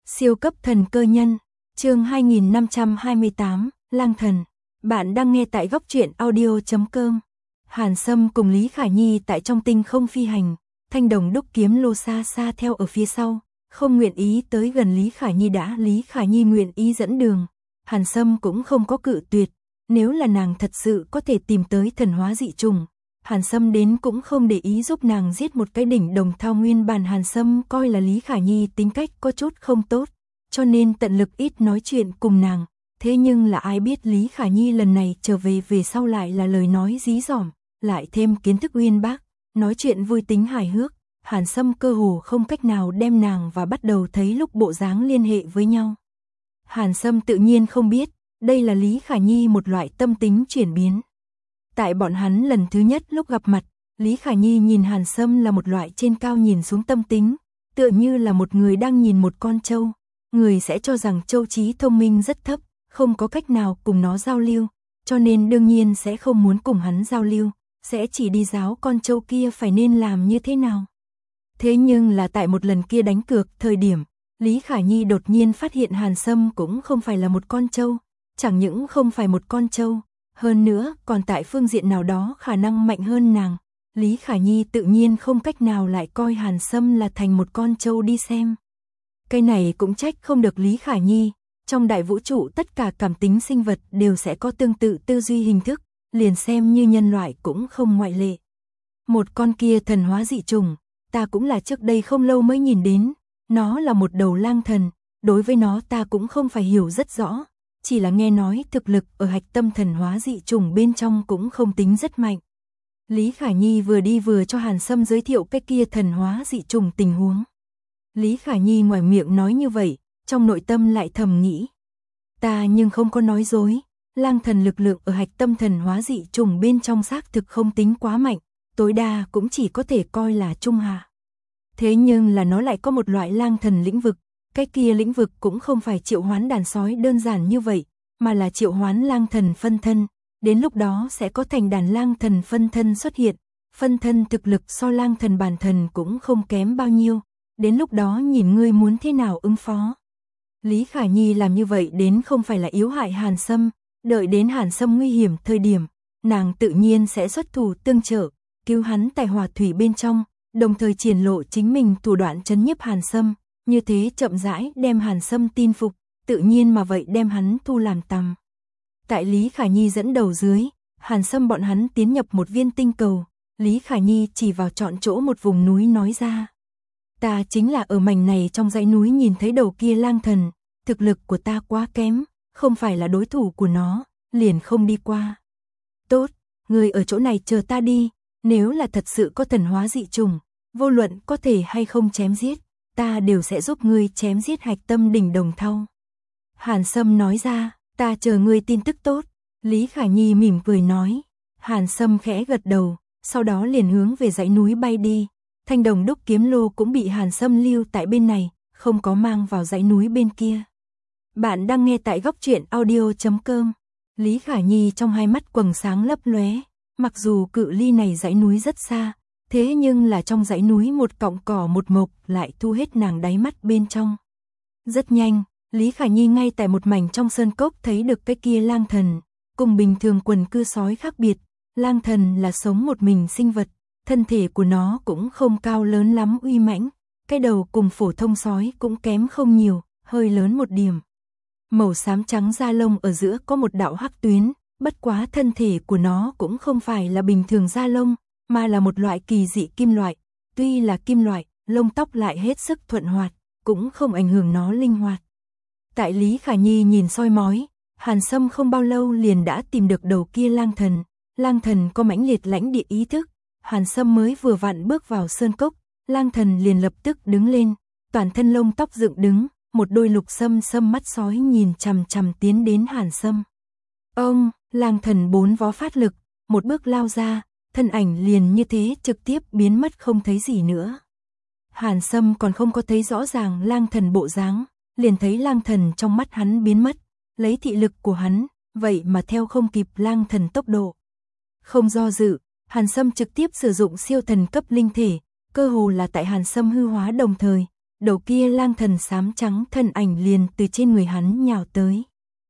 Siêu cấp thần cơ nhân, chương 2528, Lang thần. Bạn đang nghe tại góc truyện audio.com. Hàn Sâm cùng Lý Khả Nhi tại trong tinh không phi hành, thanh đồng đúc kiếm lô xa xa theo ở phía sau, không nguyện ý tới gần Lý Khả Nhi đã Lý Khả Nhi nguyện ý dẫn đường. Hàn Sâm cũng không có cự tuyệt, nếu là nàng thật sự có thể tìm tới thần hóa dị trùng, Hàn Sâm đến cũng không để ý giúp nàng giết một cái đỉnh đồng thao. Nguyên bản Hàn Sâm coi là Lý Khả Nhi tính cách có chút không tốt, cho nên tận lực ít nói chuyện cùng nàng. Thế nhưng là ai biết Lý Khả Nhi lần này trở về sau lại là lời nói dí dỏm, lại thêm kiến thức uyên bác, nói chuyện vui tính hài hước. Hàn Sâm cơ hồ không cách nào đem nàng và bắt đầu thấy lúc bộ dáng liên hệ với nhau. Hàn Sâm tự nhiên không biết, đây là Lý Khả Nhi một loại tâm tính chuyển biến. Tại bọn hắn lần thứ nhất lúc gặp mặt, Lý Khả Nhi nhìn Hàn Sâm là một loại trên cao nhìn xuống tâm tính, tựa như là một người đang nhìn một con trâu. Người sẽ cho rằng trâu trí thông minh rất thấp, không có cách nào cùng nó giao lưu, cho nên đương nhiên sẽ không muốn cùng hắn giao lưu, sẽ chỉ đi giáo con trâu kia phải nên làm như thế nào. Thế nhưng là tại một lần kia đánh cược thời điểm, Lý Khả Nhi đột nhiên phát hiện Hàn Sâm cũng không phải là một con trâu, chẳng những không phải một con trâu, hơn nữa còn tại phương diện nào đó khả năng mạnh hơn nàng. Lý Khả Nhi tự nhiên không cách nào lại coi Hàn Sâm là thành một con trâu đi xem. Cái này cũng trách không được Lý Khả Nhi, trong đại vũ trụ tất cả cảm tính sinh vật đều sẽ có tương tự tư duy hình thức, liền xem như nhân loại cũng không ngoại lệ. Một con kia thần hóa dị trùng, ta cũng là trước đây không lâu mới nhìn đến, nó là một đầu lang thần, đối với nó ta cũng không phải hiểu rất rõ, chỉ là nghe nói thực lực ở hạch tâm thần hóa dị trùng bên trong cũng không tính rất mạnh. Lý Khả Nhi vừa đi vừa cho Hàn Sâm giới thiệu cái kia thần hóa dị trùng tình huống. Lý Khả Nhi ngoài miệng nói như vậy, trong nội tâm lại thầm nghĩ. Ta nhưng không có nói dối, lang thần lực lượng ở hạch tâm thần hóa dị trùng bên trong xác thực không tính quá mạnh, tối đa cũng chỉ có thể coi là trung hạ. Thế nhưng là nó lại có một loại lang thần lĩnh vực, cái kia lĩnh vực cũng không phải triệu hoán đàn sói đơn giản như vậy, mà là triệu hoán lang thần phân thân, đến lúc đó sẽ có thành đàn lang thần phân thân xuất hiện, phân thân thực lực so lang thần bản thần cũng không kém bao nhiêu, đến lúc đó nhìn ngươi muốn thế nào ứng phó. Lý Khả Nhi làm như vậy đến không phải là yếu hại Hàn Sâm, đợi đến Hàn Sâm nguy hiểm thời điểm, nàng tự nhiên sẽ xuất thủ tương trợ, cứu hắn tại hỏa thủy bên trong, đồng thời triển lộ chính mình thủ đoạn trấn nhiếp Hàn Sâm, như thế chậm rãi đem Hàn Sâm tin phục, tự nhiên mà vậy đem hắn thu làm tầm. Tại Lý Khả Nhi dẫn đầu dưới, Hàn Sâm bọn hắn tiến nhập một viên tinh cầu, Lý Khả Nhi chỉ vào chọn chỗ một vùng núi nói ra. Ta chính là ở mảnh này trong dãy núi nhìn thấy đầu kia lang thần, thực lực của ta quá kém, không phải là đối thủ của nó, liền không đi qua. Tốt, người ở chỗ này chờ ta đi, nếu là thật sự có thần hóa dị trùng, vô luận có thể hay không chém giết, ta đều sẽ giúp ngươi chém giết hạch tâm đỉnh đồng thau. Hàn Sâm nói ra, ta chờ ngươi tin tức tốt. Lý Khả Nhi mỉm cười nói. Hàn Sâm khẽ gật đầu, sau đó liền hướng về dãy núi bay đi. Thanh đồng đúc kiếm lô cũng bị Hàn Sâm lưu tại bên này, không có mang vào dãy núi bên kia. Bạn đang nghe tại góc truyện audio.com. Lý Khả Nhi trong hai mắt quầng sáng lấp lóe, mặc dù cự ly này dãy núi rất xa, thế nhưng là trong dãy núi một cọng cỏ một mộc lại thu hết nàng đáy mắt bên trong. Rất nhanh, Lý Khả Nhi ngay tại một mảnh trong sơn cốc thấy được cái kia lang thần, cùng bình thường quần cư sói khác biệt, lang thần là sống một mình sinh vật, thân thể của nó cũng không cao lớn lắm uy mãnh, cái đầu cùng phổ thông sói cũng kém không nhiều, hơi lớn một điểm. Màu xám trắng da lông ở giữa có một đạo hắc tuyến, bất quá thân thể của nó cũng không phải là bình thường da lông, mà là một loại kỳ dị kim loại, tuy là kim loại, lông tóc lại hết sức thuận hoạt, cũng không ảnh hưởng nó linh hoạt. Tại Lý Khả Nhi nhìn soi mói, Hàn Sâm không bao lâu liền đã tìm được đầu kia lang thần có mãnh liệt lãnh địa ý thức, Hàn Sâm mới vừa vặn bước vào sơn cốc, lang thần liền lập tức đứng lên, toàn thân lông tóc dựng đứng, một đôi lục sâm mắt sói nhìn chằm chằm tiến đến Hàn Sâm. Ông, lang thần bốn vó phát lực, một bước lao ra, thân ảnh liền như thế trực tiếp biến mất không thấy gì nữa. Hàn Sâm còn không có thấy rõ ràng lang thần bộ dáng, liền thấy lang thần trong mắt hắn biến mất, lấy thị lực của hắn, vậy mà theo không kịp lang thần tốc độ. Không do dự, Hàn Sâm trực tiếp sử dụng siêu thần cấp linh thể, cơ hồ là tại Hàn Sâm hư hóa đồng thời, đầu kia lang thần xám trắng thân ảnh liền từ trên người hắn nhào tới.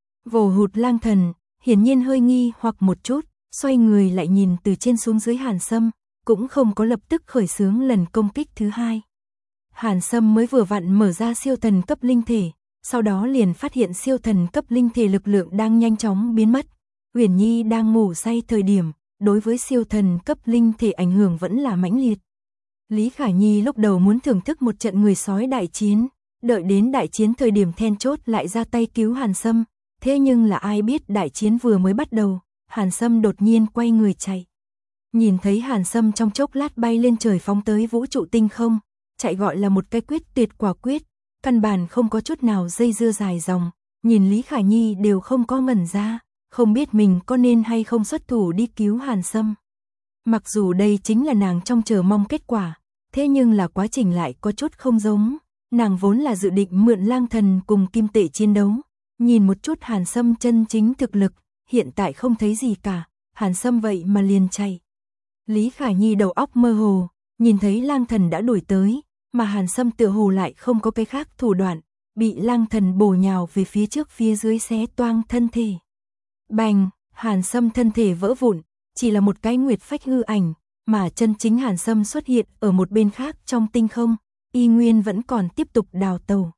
Vồ hụt lang thần, hiển nhiên hơi nghi hoặc một chút, xoay người lại nhìn từ trên xuống dưới Hàn Sâm, cũng không có lập tức khởi xướng lần công kích thứ hai. Hàn Sâm mới vừa vặn mở ra siêu thần cấp linh thể, sau đó liền phát hiện siêu thần cấp linh thể lực lượng đang nhanh chóng biến mất. Uyển Nhi đang ngủ say thời điểm, đối với siêu thần cấp linh thể ảnh hưởng vẫn là mãnh liệt. Lý Khả Nhi lúc đầu muốn thưởng thức một trận người sói đại chiến, đợi đến đại chiến thời điểm then chốt lại ra tay cứu Hàn Sâm, thế nhưng là ai biết đại chiến vừa mới bắt đầu, Hàn Sâm đột nhiên quay người chạy. Nhìn thấy Hàn Sâm trong chốc lát bay lên trời phóng tới vũ trụ tinh không, chạy gọi là một cái quyết tuyệt quả quyết, căn bản không có chút nào dây dưa dài dòng, nhìn Lý Khả Nhi đều không có ngẩn ra, không biết mình có nên hay không xuất thủ đi cứu Hàn Sâm. Mặc dù đây chính là nàng trong chờ mong kết quả, thế nhưng là quá trình lại có chút không giống, nàng vốn là dự định mượn lang thần cùng kim tệ chiến đấu, nhìn một chút Hàn Sâm chân chính thực lực, hiện tại không thấy gì cả, Hàn Sâm vậy mà liền chạy. Lý Khả Nhi đầu óc mơ hồ, nhìn thấy lang thần đã đuổi tới, mà Hàn Sâm tựa hồ lại không có cái khác thủ đoạn, bị lang thần bổ nhào về phía trước phía dưới xé toang thân thể. Bành, Hàn Sâm thân thể vỡ vụn, chỉ là một cái nguyệt phách hư ảnh, mà chân chính Hàn Sâm xuất hiện ở một bên khác trong tinh không, y nguyên vẫn còn tiếp tục đào tẩu.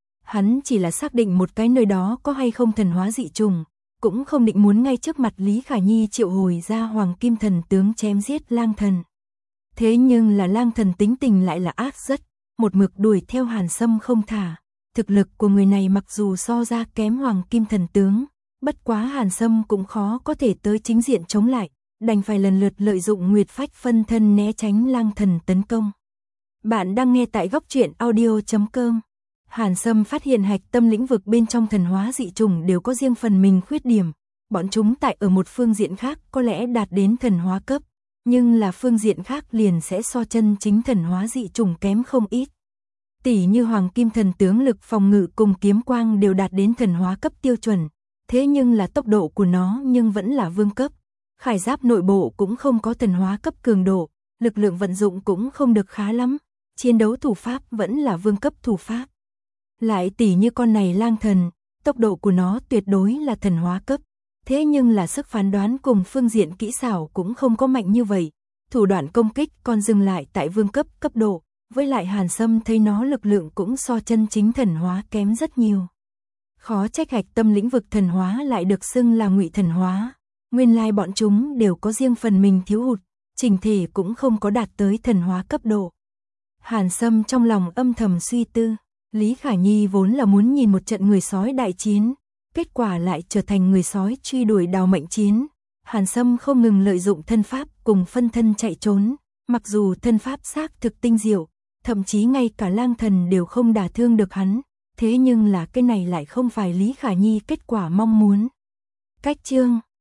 Hắn chỉ là xác định một cái nơi đó có hay không thần hóa dị trùng, cũng không định muốn ngay trước mặt Lý Khả Nhi triệu hồi ra Hoàng Kim Thần tướng chém giết lang thần. Thế nhưng là lang thần tính tình lại là ác rất, một mực đuổi theo Hàn Sâm không thả. Thực lực của người này mặc dù so ra kém Hoàng Kim Thần tướng, bất quá Hàn Sâm cũng khó có thể tới chính diện chống lại, đành phải lần lượt lợi dụng nguyệt phách phân thân né tránh lang thần tấn công. Bạn đang nghe tại góc truyện audio.com. Hàn Sâm phát hiện hạch tâm lĩnh vực bên trong thần hóa dị trùng đều có riêng phần mình khuyết điểm, bọn chúng tại ở một phương diện khác có lẽ đạt đến thần hóa cấp, nhưng là phương diện khác liền sẽ so chân chính thần hóa dị trùng kém không ít. Tỷ như Hoàng Kim Thần tướng lực phòng ngự cùng kiếm quang đều đạt đến thần hóa cấp tiêu chuẩn, thế nhưng là tốc độ của nó nhưng vẫn là vương cấp. Khải giáp nội bộ cũng không có thần hóa cấp cường độ, lực lượng vận dụng cũng không được khá lắm, chiến đấu thủ pháp vẫn là vương cấp thủ pháp. Lại tỷ như con này lang thần, tốc độ của nó tuyệt đối là thần hóa cấp, thế nhưng là sức phán đoán cùng phương diện kỹ xảo cũng không có mạnh như vậy, thủ đoạn công kích còn dừng lại tại vương cấp cấp độ, với lại Hàn Sâm thấy nó lực lượng cũng so chân chính thần hóa kém rất nhiều. Khó trách hạch tâm lĩnh vực thần hóa lại được xưng là ngụy thần hóa, nguyên lai bọn chúng đều có riêng phần mình thiếu hụt, chỉnh thể cũng không có đạt tới thần hóa cấp độ. Hàn Sâm trong lòng âm thầm suy tư, Lý Khả Nhi vốn là muốn nhìn một trận người sói đại chiến, kết quả lại trở thành người sói truy đuổi đào mệnh chiến. Hàn Sâm không ngừng lợi dụng thân pháp cùng phân thân chạy trốn, mặc dù thân pháp xác thực tinh diệu, thậm chí ngay cả lang thần đều không đả thương được hắn, thế nhưng là cái này lại không phải Lý Khả Nhi kết quả mong muốn. Cách chương